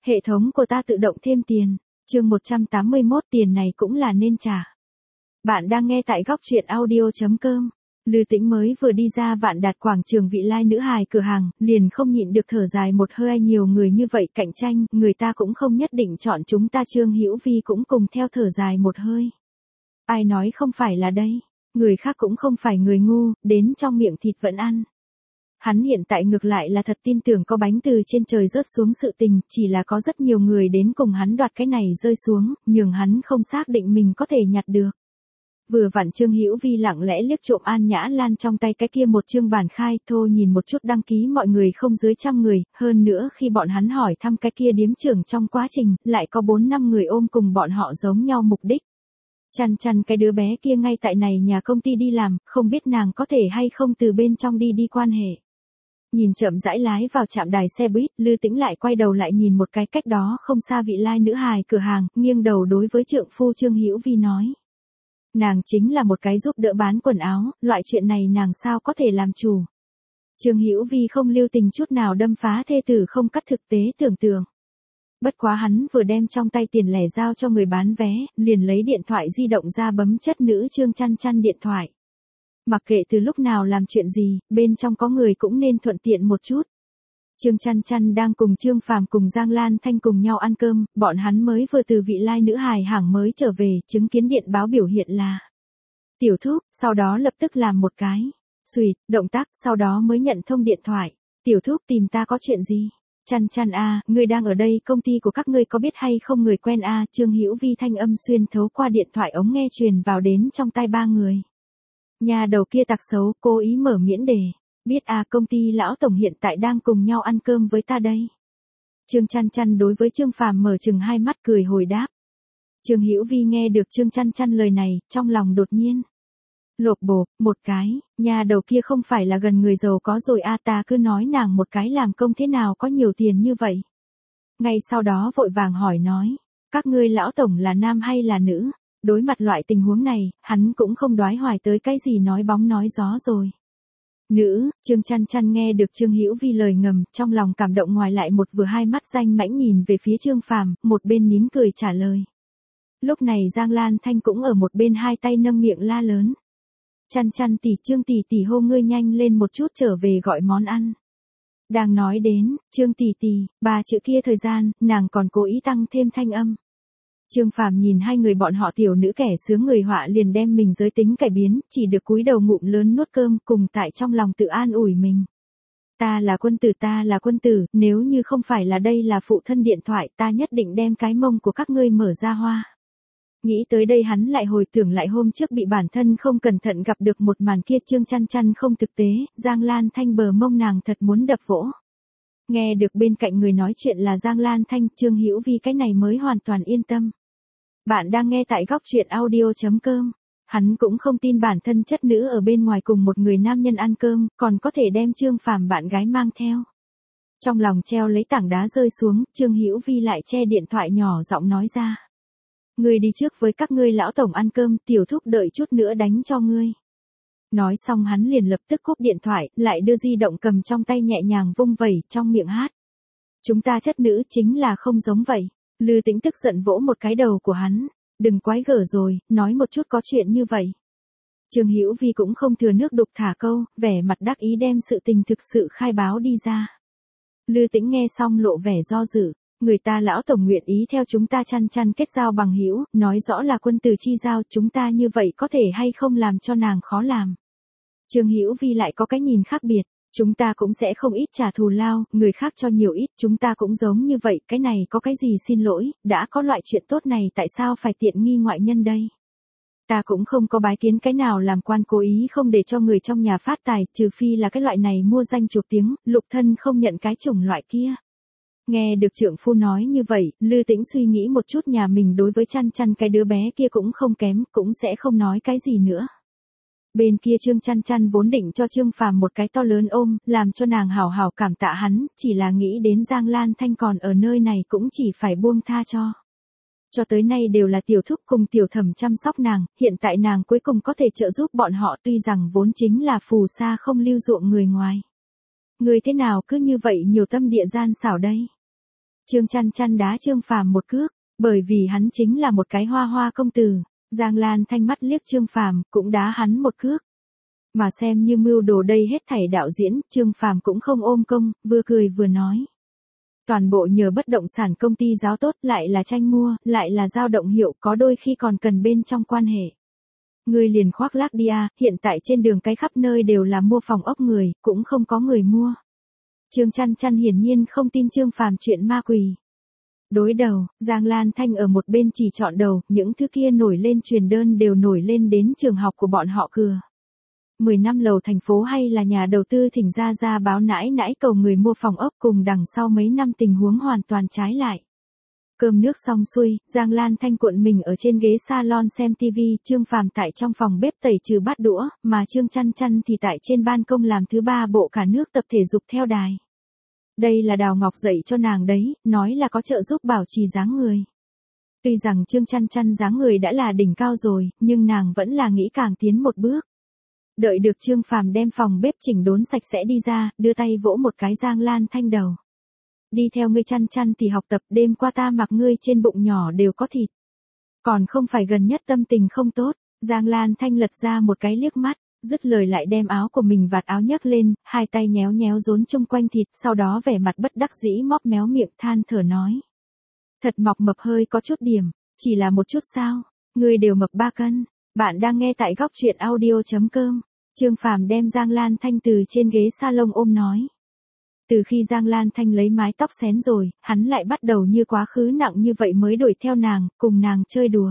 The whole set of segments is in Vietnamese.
Hệ thống của ta tự động thêm tiền. Chương 181 tiền này cũng là nên trả. Bạn đang nghe tại góc truyện audio.com. Lư Tĩnh mới vừa đi ra Vạn Đạt quảng trường vị lai nữ hài cửa hàng, liền không nhịn được thở dài một hơi. Nhiều người như vậy cạnh tranh, người ta cũng không nhất định chọn chúng ta. Trương Hữu Vi cũng cùng theo thở dài một hơi. Ai nói không phải là đây, người khác cũng không phải người ngu, đến trong miệng thịt vẫn ăn. Hắn hiện tại ngược lại là thật tin tưởng có bánh từ trên trời rớt xuống sự tình, chỉ là có rất nhiều người đến cùng hắn đoạt cái này rơi xuống, nhường hắn không xác định mình có thể nhặt được. Vừa vặn Trương Hữu Vi lặng lẽ liếc trộm An Nhã Lan trong tay cái kia một chương bản khai thô, nhìn một chút đăng ký mọi người không dưới 100 người, hơn nữa khi bọn hắn hỏi thăm cái kia điếm trưởng trong quá trình, lại có 4-5 người ôm cùng bọn họ giống nhau mục đích. Chăn chăn cái đứa bé kia ngay tại này nhà công ty đi làm, không biết nàng có thể hay không từ bên trong đi quan hệ. Nhìn chậm rãi lái vào trạm đài xe buýt, Lư Tĩnh lại quay đầu lại nhìn một cái cách đó không xa vị lai nữ hài cửa hàng, nghiêng đầu đối với trượng phu Trương Hữu Vi nói. Nàng chính là một cái giúp đỡ bán quần áo, loại chuyện này nàng sao có thể làm chủ. Trương Hữu Vi không lưu tình chút nào đâm phá thê tử không cắt thực tế tưởng tượng. Bất quá hắn vừa đem trong tay tiền lẻ giao cho người bán vé, liền lấy điện thoại di động ra bấm chất nữ Trương Chăn Chăn điện thoại. Mặc kệ từ lúc nào làm chuyện gì, bên trong có người cũng nên thuận tiện một chút. Trương Chăn Chăn đang cùng Trương Phàm cùng Giang Lan Thanh cùng nhau ăn cơm, bọn hắn mới vừa từ vị lai nữ hài hàng mới trở về, chứng kiến điện báo biểu hiện là tiểu thúc, sau đó lập tức làm một cái xuỵt động tác, sau đó mới nhận thông điện thoại. Tiểu thúc tìm ta có chuyện gì? Chăn Chăn a, ngươi đang ở đây, công ty của các ngươi có biết hay không người quen a? Trương Hữu Vi thanh âm xuyên thấu qua điện thoại ống nghe truyền vào đến trong tai ba người. Nhà đầu kia tặc xấu, cố ý mở miễn đề. Biết a, công ty lão tổng hiện tại đang cùng nhau ăn cơm với ta đây. Trương Chăn Chăn đối với Trương Phàm mở chừng hai mắt cười hồi đáp. Trương Hữu Vi nghe được Trương Chăn Chăn lời này, trong lòng đột nhiên lộp bộp một cái, nhà đầu kia không phải là gần người giàu có rồi a, ta cứ nói nàng một cái làm công thế nào có nhiều tiền như vậy. Ngay sau đó vội vàng hỏi nói, các ngươi lão tổng là nam hay là nữ? Đối mặt loại tình huống này, hắn cũng không đoái hoài tới cái gì nói bóng nói gió rồi. Nữ, Trương Chăn Chăn nghe được Trương Hữu Vi lời ngầm, trong lòng cảm động, ngoài lại một vừa hai mắt danh mãnh nhìn về phía Trương Phàm, một bên nín cười trả lời. Lúc này Giang Lan Thanh cũng ở một bên hai tay nâng miệng la lớn. Chăn Chăn tỷ, Trương tỷ tỷ hô ngươi nhanh lên một chút trở về gọi món ăn. Đang nói đến, Trương tỷ tỷ, ba chữ kia thời gian, nàng còn cố ý tăng thêm thanh âm. Trương Phàm nhìn hai người bọn họ tiểu nữ kẻ sướng người họa liền đem mình giới tính cải biến, chỉ được cúi đầu ngụm lớn nuốt cơm, cùng tại trong lòng tự an ủi mình. Ta là quân tử, nếu như không phải là đây là phụ thân điện thoại, ta nhất định đem cái mông của các ngươi mở ra hoa. Nghĩ tới đây hắn lại hồi tưởng lại hôm trước bị bản thân không cẩn thận gặp được một màn kia. Trương Chăn Chăn không thực tế, Giang Lan Thanh bờ mông nàng thật muốn đập vỗ. Nghe được bên cạnh người nói chuyện là Giang Lan Thanh, Trương Hữu Vi cái này mới hoàn toàn yên tâm. Bạn đang nghe tại góc truyện audio.com. Hắn cũng không tin bản thân chất nữ ở bên ngoài cùng một người nam nhân ăn cơm, còn có thể đem Trương Phàm bạn gái mang theo. Trong lòng treo lấy tảng đá rơi xuống, Trương Hữu Vi lại che điện thoại nhỏ giọng nói ra. Ngươi đi trước với các ngươi lão tổng ăn cơm, tiểu thúc đợi chút nữa đánh cho ngươi. Nói xong hắn liền lập tức cúp điện thoại, lại đưa di động cầm trong tay nhẹ nhàng vung vẩy, trong miệng hát. Chúng ta chất nữ chính là không giống vậy. Lư Tĩnh tức giận vỗ một cái đầu của hắn. Đừng quái gở rồi, nói một chút có chuyện như vậy. Trương Hữu Vi cũng không thừa nước đục thả câu, vẻ mặt đắc ý đem sự tình thực sự khai báo đi ra. Lư Tĩnh nghe xong lộ vẻ do dự. Người ta lão tổng nguyện ý theo chúng ta Chăn Chăn kết giao bằng hữu, nói rõ là quân tử chi giao, chúng ta như vậy có thể hay không làm cho nàng khó làm. Trương Hữu Vi lại có cái nhìn khác biệt. Chúng ta cũng sẽ không ít trả thù lao, người khác cho nhiều ít, chúng ta cũng giống như vậy, cái này có cái gì xin lỗi, đã có loại chuyện tốt này tại sao phải tiện nghi ngoại nhân đây? Ta cũng không có bái kiến cái nào làm quan cố ý không để cho người trong nhà phát tài, trừ phi là cái loại này mua danh chuộc tiếng, lục thân không nhận cái chủng loại kia. Nghe được trượng phu nói như vậy, Lư Tĩnh suy nghĩ một chút, nhà mình đối với Chăn Chăn cái đứa bé kia cũng không kém, cũng sẽ không nói cái gì nữa. Bên kia Trương Chăn Chăn vốn định cho Trương Phàm một cái to lớn ôm, làm cho nàng hào hào cảm tạ hắn, chỉ là nghĩ đến Giang Lan Thanh còn ở nơi này cũng chỉ phải buông tha cho. Cho tới nay đều là tiểu thúc cùng tiểu thẩm chăm sóc nàng, hiện tại nàng cuối cùng có thể trợ giúp bọn họ, tuy rằng vốn chính là phù sa không lưu ruộng người ngoài. Người thế nào cứ như vậy nhiều tâm địa gian xảo đây? Trương Chăn Chăn đá Trương Phàm một cước, bởi vì hắn chính là một cái hoa hoa công tử. Giang Lan Thanh mắt liếc Trương Phàm, cũng đá hắn một cước. Mà xem như mưu đồ đây hết thảy đạo diễn, Trương Phàm cũng không ôm công, vừa cười vừa nói. Toàn bộ nhờ bất động sản công ty giáo tốt, lại là tranh mua, lại là dao động hiệu, có đôi khi còn cần bên trong quan hệ. Ngươi liền khoác lác đi à, hiện tại trên đường cái khắp nơi đều là mua phòng ốc người, cũng không có người mua. Trương Chăn Chăn hiển nhiên không tin Trương Phàm chuyện ma quỷ. Đối đầu, Giang Lan Thanh ở một bên chỉ chọn đầu, những thứ kia nổi lên truyền đơn đều nổi lên đến trường học của bọn họ cửa. 10 năm lầu thành phố hay là nhà đầu tư thỉnh ra báo nãi nãi cầu người mua phòng ốc, cùng đằng sau mấy năm tình huống hoàn toàn trái lại. Cơm nước xong xuôi, Giang Lan Thanh cuộn mình ở trên ghế salon xem TV, Trương Phàm tại trong phòng bếp tẩy trừ bát đũa, mà Trương Chăn Chăn thì tại trên ban công làm thứ ba bộ cả nước tập thể dục theo đài. Đây là Đào Ngọc dạy cho nàng đấy, nói là có trợ giúp bảo trì dáng người. Tuy rằng Trương Chăn Chăn dáng người đã là đỉnh cao rồi, nhưng nàng vẫn là nghĩ càng tiến một bước. Đợi được Trương Phàm đem phòng bếp chỉnh đốn sạch sẽ đi ra, đưa tay vỗ một cái Giang Lan Thanh đầu. Đi theo ngươi Chăn Chăn thì học tập, đêm qua ta mặc ngươi trên bụng nhỏ đều có thịt. Còn không phải gần nhất tâm tình không tốt, Giang Lan Thanh lật ra một cái liếc mắt, dứt lời lại đem áo của mình vạt áo nhấc lên, hai tay nhéo nhéo rốn chung quanh thịt, sau đó vẻ mặt bất đắc dĩ móc méo miệng than thở nói. Thật mọc mập hơi có chút điểm, chỉ là một chút sao, ngươi đều mập 3 cân. Bạn đang nghe tại góc truyện audio.com. Trương Phàm đem Giang Lan Thanh từ trên ghế salon ôm nói. Từ khi Giang Lan Thanh lấy mái tóc xén rồi, hắn lại bắt đầu như quá khứ nặng như vậy mới đuổi theo nàng, cùng nàng chơi đùa.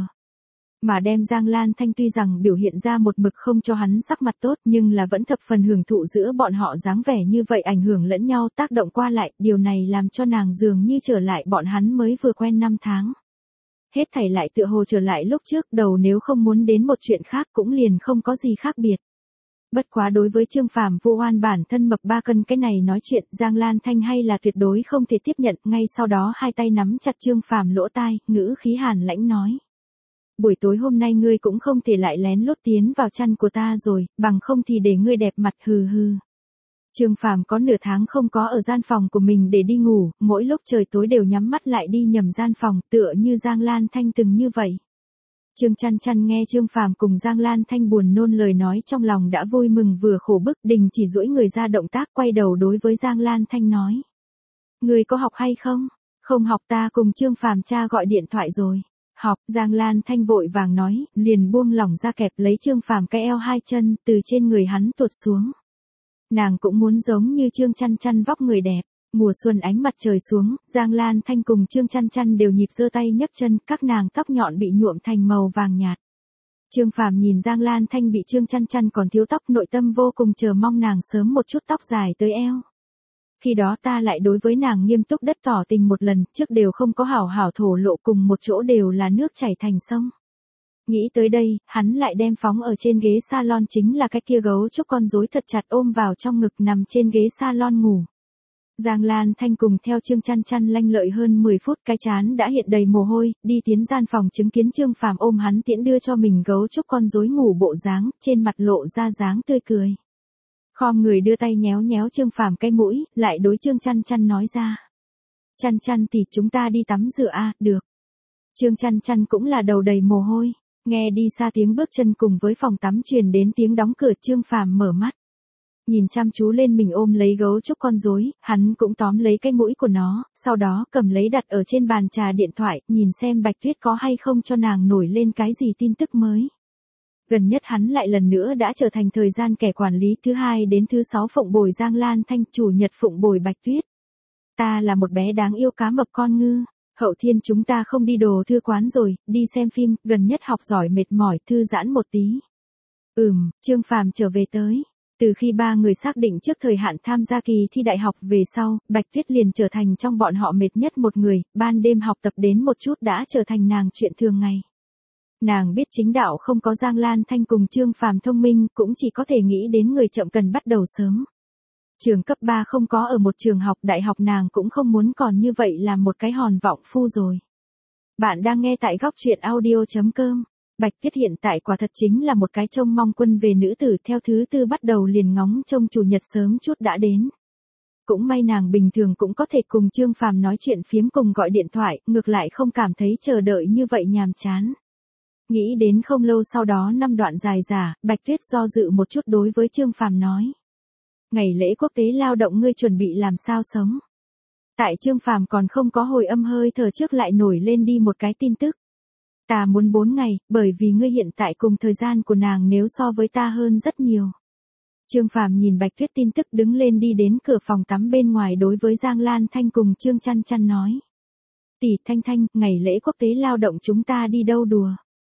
Mà đem Giang Lan Thanh tuy rằng biểu hiện ra một mực không cho hắn sắc mặt tốt, nhưng là vẫn thập phần hưởng thụ giữa bọn họ dáng vẻ như vậy, ảnh hưởng lẫn nhau, tác động qua lại, điều này làm cho nàng dường như trở lại bọn hắn mới vừa quen 5 tháng. Hết thảy lại tựa hồ trở lại lúc trước đầu, nếu không muốn đến một chuyện khác cũng liền không có gì khác biệt. Bất quá đối với Trương Phàm vô oan bản thân mập 3 cân cái này nói chuyện, Giang Lan Thanh hay là tuyệt đối không thể tiếp nhận, ngay sau đó hai tay nắm chặt Trương Phàm lỗ tai, ngữ khí hàn lãnh nói. Buổi tối hôm nay ngươi cũng không thể lại lén lút tiến vào chăn của ta rồi, bằng không thì để ngươi đẹp mặt, hừ hừ. Trương Phàm có nửa tháng không có ở gian phòng của mình để đi ngủ, mỗi lúc trời tối đều nhắm mắt lại đi nhầm gian phòng, tựa như Giang Lan Thanh từng như vậy. Trương Chăn Chăn nghe Trương Phàm cùng Giang Lan Thanh buồn nôn lời nói, trong lòng đã vui mừng vừa khổ bức, đình chỉ duỗi người ra động tác, quay đầu đối với Giang Lan Thanh nói. Ngươi có học hay không? Không học, ta cùng Trương Phàm cha gọi điện thoại rồi. Học, Giang Lan Thanh vội vàng nói, liền buông lỏng ra kẹp lấy Trương Phàm cái eo hai chân, từ trên người hắn tuột xuống. Nàng cũng muốn giống như Trương Chăn Chăn vóc người đẹp. Mùa xuân ánh mặt trời xuống, Giang Lan Thanh cùng Trương Chăn Chăn đều nhịp giơ tay nhấc chân, các nàng tóc nhọn bị nhuộm thành màu vàng nhạt. Trương Phàm nhìn Giang Lan Thanh bị Trương Chăn Chăn còn thiếu tóc, nội tâm vô cùng chờ mong nàng sớm một chút tóc dài tới eo. Khi đó ta lại đối với nàng nghiêm túc đất tỏ tình một lần, trước đều không có hảo hảo thổ lộ, cùng một chỗ đều là nước chảy thành sông. Nghĩ tới đây, hắn lại đem phóng ở trên ghế salon chính là cái kia gấu trúc con rối thật chặt ôm vào trong ngực, nằm trên ghế salon ngủ. Giang Lan Thanh cùng theo Trương Chăn Chăn lanh lợi hơn 10 phút, cái trán đã hiện đầy mồ hôi, đi tiến gian phòng chứng kiến Trương Phàm ôm hắn tiễn đưa cho mình gấu trúc con rối ngủ bộ dáng, trên mặt lộ ra dáng tươi cười. Khom người đưa tay nhéo nhéo Trương Phàm cái mũi, lại đối Trương Chăn Chăn nói ra. Chăn Chăn tỷ, chúng ta đi tắm rửa a, được. Trương Chăn Chăn cũng là đầu đầy mồ hôi, nghe đi xa tiếng bước chân cùng với phòng tắm truyền đến tiếng đóng cửa, Trương Phàm mở mắt. Nhìn chăm chú lên mình ôm lấy gấu trúc con rối, hắn cũng tóm lấy cái mũi của nó, sau đó cầm lấy đặt ở trên bàn trà điện thoại, nhìn xem Bạch Tuyết có hay không cho nàng nổi lên cái gì tin tức mới. Gần nhất hắn lại lần nữa đã trở thành thời gian kẻ quản lý thứ 2 đến thứ 6 phụng bồi Giang Lan Thanh, chủ nhật phụng bồi Bạch Tuyết. Ta là một bé đáng yêu cá mập con ngư. Hậu thiên chúng ta không đi đồ thư quán rồi, đi xem phim, gần nhất học giỏi mệt mỏi, thư giãn một tí. Trương Phàm trở về tới. Từ khi ba người xác định trước thời hạn tham gia kỳ thi đại học về sau, Bạch Tuyết liền trở thành trong bọn họ mệt nhất một người, ban đêm học tập đến một chút đã trở thành nàng chuyện thường ngày. Nàng biết chính đạo không có Giang Lan Thanh cùng Trương Phàm thông minh, cũng chỉ có thể nghĩ đến người chậm cần bắt đầu sớm. Trường cấp 3 không có ở một trường học đại học, nàng cũng không muốn còn như vậy làm một cái hòn vọng phu rồi. Bạn đang nghe tại góc truyện audio.com. Bạch Tuyết hiện tại quả thật chính là một cái trông mong quân về nữ tử, theo thứ tư bắt đầu liền ngóng trông chủ nhật sớm chút đã đến. Cũng may nàng bình thường cũng có thể cùng Trương Phàm nói chuyện phiếm cùng gọi điện thoại, ngược lại không cảm thấy chờ đợi như vậy nhàm chán. Nghĩ đến không lâu sau đó năm đoạn dài giả, Bạch Tuyết do dự một chút đối với Trương Phàm nói. Ngày lễ quốc tế lao động ngươi chuẩn bị làm sao sống? Tại Trương Phàm còn không có hồi âm hơi thở trước lại nổi lên đi một cái tin tức. Ta muốn 4 ngày, bởi vì ngươi hiện tại cùng thời gian của nàng nếu so với ta hơn rất nhiều. Trương Phàm nhìn Bạch Tuyết tin tức đứng lên đi đến cửa phòng tắm bên ngoài đối với Giang Lan Thanh cùng Trương Chăn Chăn nói. Tỷ Thanh Thanh, ngày lễ quốc tế lao động chúng ta đi đâu đùa?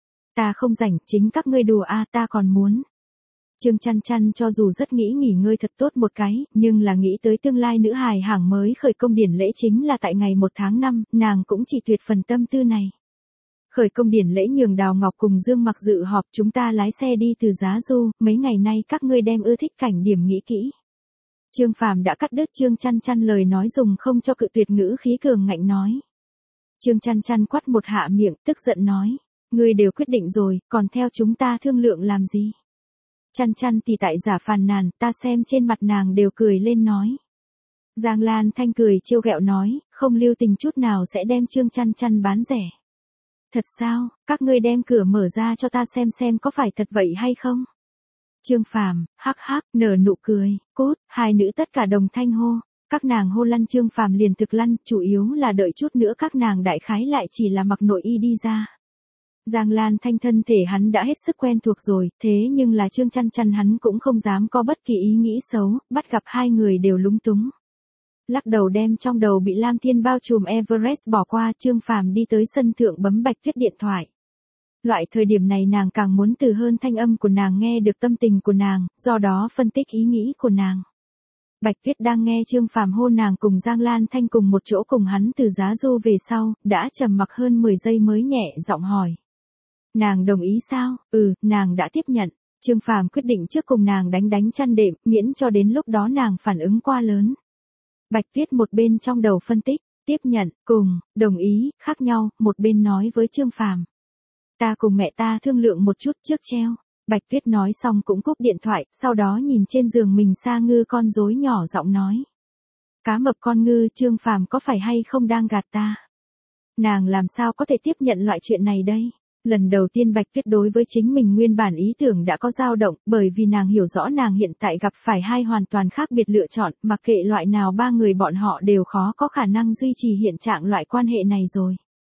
Ta không rảnh, chính các ngươi đùa ta còn muốn. Trương Chăn Chăn cho dù rất nghĩ nghỉ ngơi thật tốt một cái, nhưng là nghĩ tới tương lai nữ hài hàng mới khởi công điển lễ chính là tại ngày 1 tháng 5, nàng cũng chỉ tuyệt phần tâm tư này. Khởi công điển lễ nhường Đào Ngọc cùng Dương Mặc dự họp chúng ta lái xe đi từ Giá Du, mấy ngày nay các ngươi đem ưa thích cảnh điểm nghĩ kỹ. Trương Phàm đã cắt đứt Trương Chăn Chăn lời nói dùng không cho cự tuyệt ngữ khí cường ngạnh nói. Trương Chăn Chăn quát một hạ miệng tức giận nói, ngươi đều quyết định rồi, còn theo chúng ta thương lượng làm gì? Chăn Chăn thì tại giả phàn nàn, ta xem trên mặt nàng đều cười lên nói. Giang Lan Thanh cười trêu ghẹo nói, không lưu tình chút nào sẽ đem Trương Chăn Chăn bán rẻ. Thật sao, các ngươi đem cửa mở ra cho ta xem có phải thật vậy hay không? Trương Phàm, hắc hắc, nở nụ cười, cốt, hai nữ tất cả đồng thanh hô. Các nàng hô lăn Trương Phàm liền thực lăn, chủ yếu là đợi chút nữa các nàng đại khái lại chỉ là mặc nội y đi ra. Giang Lan Thanh thân thể hắn đã hết sức quen thuộc rồi, thế nhưng là Trương Chăn Chăn hắn cũng không dám có bất kỳ ý nghĩ xấu, bắt gặp hai người đều lúng túng. Lắc đầu đem trong đầu bị lam thiên bao trùm Everest bỏ qua, Trương Phàm đi tới sân thượng bấm Bạch Tuyết điện thoại. Loại thời điểm này nàng càng muốn từ hơn thanh âm của nàng nghe được tâm tình của nàng, do đó phân tích ý nghĩ của nàng. Bạch Tuyết đang nghe Trương Phàm hôn nàng cùng Giang Lan Thanh cùng một chỗ cùng hắn từ Giá Du về sau, đã trầm mặc hơn 10 giây mới nhẹ giọng hỏi. Nàng đồng ý sao? Nàng đã tiếp nhận. Trương Phàm quyết định trước cùng nàng đánh chăn đệm, miễn cho đến lúc đó nàng phản ứng quá lớn. Bạch Tuyết một bên trong đầu phân tích, tiếp nhận, cùng, đồng ý, khác nhau, một bên nói với Trương Phàm. Ta cùng mẹ ta thương lượng một chút trước treo. Bạch Tuyết nói xong cũng cúp điện thoại, sau đó nhìn trên giường mình Sa Ngư con rối nhỏ giọng nói. Cá mập con ngư, Trương Phàm có phải hay không đang gạt ta? Nàng làm sao có thể tiếp nhận loại chuyện này đây? Lần đầu tiên Bạch Tuyết đối với chính mình nguyên bản ý tưởng đã có dao động, bởi vì nàng hiểu rõ nàng hiện tại gặp phải hai hoàn toàn khác biệt lựa chọn, mặc kệ loại nào ba người bọn họ đều khó có khả năng duy trì hiện trạng loại quan hệ này rồi.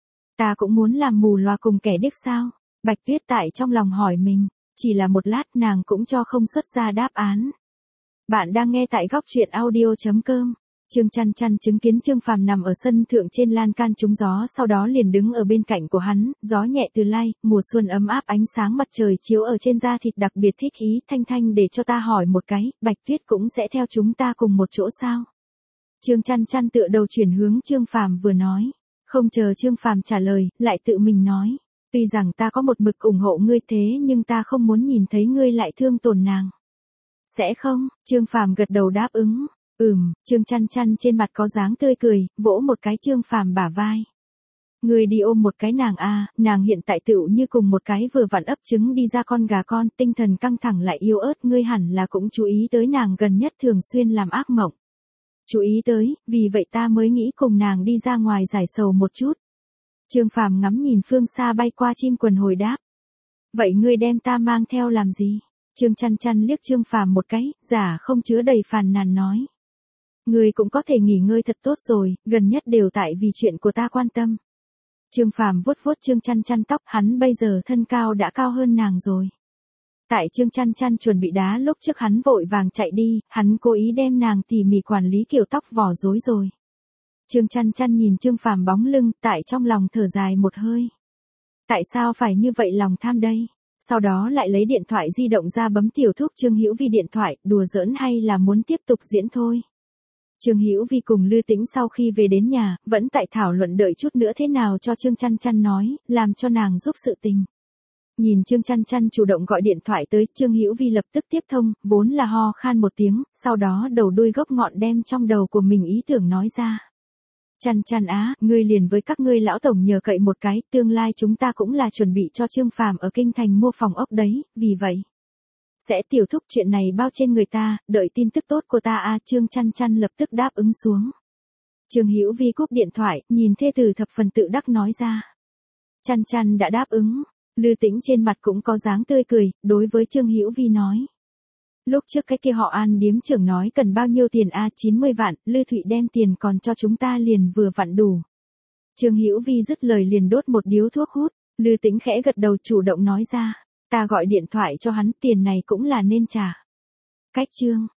Ta cũng muốn làm mù loà cùng kẻ điếc sao? Bạch Tuyết tại trong lòng hỏi mình, chỉ là một lát nàng cũng cho không xuất ra đáp án. Bạn đang nghe tại góc truyện audio.com. Trương Chăn Chăn chứng kiến Trương Phàm nằm ở sân thượng trên lan can trúng gió, sau đó liền đứng ở bên cạnh của hắn, gió nhẹ từ lai, mùa xuân ấm áp ánh sáng mặt trời chiếu ở trên da thịt đặc biệt thích ý. Thanh Thanh để cho ta hỏi một cái, Bạch Tuyết cũng sẽ theo chúng ta cùng một chỗ sao? Trương Chăn Chăn tựa đầu chuyển hướng Trương Phàm vừa nói, không chờ Trương Phàm trả lời, lại tự mình nói, tuy rằng ta có một mực ủng hộ ngươi thế nhưng ta không muốn nhìn thấy ngươi lại thương tổn nàng. Sẽ không? Trương Phàm gật đầu đáp ứng. Trương Chăn Chăn trên mặt có dáng tươi cười, vỗ một cái Trương Phàm bả vai. Ngươi đi ôm một cái nàng nàng hiện tại tựu như cùng một cái vừa vặn ấp trứng đi ra con gà con, tinh thần căng thẳng lại yếu ớt, ngươi hẳn là cũng chú ý tới nàng gần nhất thường xuyên làm ác mộng. Chú ý tới, vì vậy ta mới nghĩ cùng nàng đi ra ngoài giải sầu một chút. Trương Phàm ngắm nhìn phương xa bay qua chim quần hồi đáp. Vậy ngươi đem ta mang theo làm gì? Trương Chăn Chăn liếc Trương Phàm một cái, giả không chứa đầy phàn nàn nói. Ngươi cũng có thể nghỉ ngơi thật tốt rồi, gần nhất đều tại vì chuyện của ta quan tâm. Trương Phàm vuốt vuốt Trương Chăn Chăn tóc, hắn bây giờ thân cao đã cao hơn nàng rồi. Tại Trương Chăn Chăn chuẩn bị đá lúc trước hắn vội vàng chạy đi, hắn cố ý đem nàng tỉ mỉ quản lý kiểu tóc vỏ rối rồi. Trương Chăn Chăn nhìn Trương Phàm bóng lưng, tại trong lòng thở dài một hơi. Tại sao phải như vậy lòng tham đây? Sau đó lại lấy điện thoại di động ra bấm tiểu thúc Trương Hữu Vi điện thoại, đùa giỡn hay là muốn tiếp tục diễn thôi. Trương Hữu Vi cùng Lư Tĩnh sau khi về đến nhà, vẫn tại thảo luận đợi chút nữa thế nào cho Trương Chăn Chăn nói, làm cho nàng giúp sự tình. Nhìn Trương Chăn Chăn chủ động gọi điện thoại tới, Trương Hữu Vi lập tức tiếp thông, vốn là ho khan một tiếng, sau đó đầu đuôi gốc ngọn đem trong đầu của mình ý tưởng nói ra. Chăn Chăn ngươi liền với các ngươi lão tổng nhờ cậy một cái, tương lai chúng ta cũng là chuẩn bị cho Trương Phàm ở kinh thành mua phòng ốc đấy, vì vậy. Sẽ tiểu thúc chuyện này bao trên người ta, đợi tin tức tốt của ta a. Trương Chăn Chăn lập tức đáp ứng xuống. Trương Hữu Vi cúp điện thoại, nhìn thê tử thập phần tự đắc nói ra. Chăn Chăn đã đáp ứng. Lư Tĩnh trên mặt cũng có dáng tươi cười, đối với Trương Hữu Vi nói. Lúc trước cái kia họ An điếm trưởng nói cần bao nhiêu tiền a, 90 vạn, Lư Thụy đem tiền còn cho chúng ta liền vừa vặn đủ. Trương Hữu Vi dứt lời liền đốt một điếu thuốc hút, Lư Tĩnh khẽ gật đầu chủ động nói ra. Ta gọi điện thoại cho hắn, tiền này cũng là nên trả. Cách Trương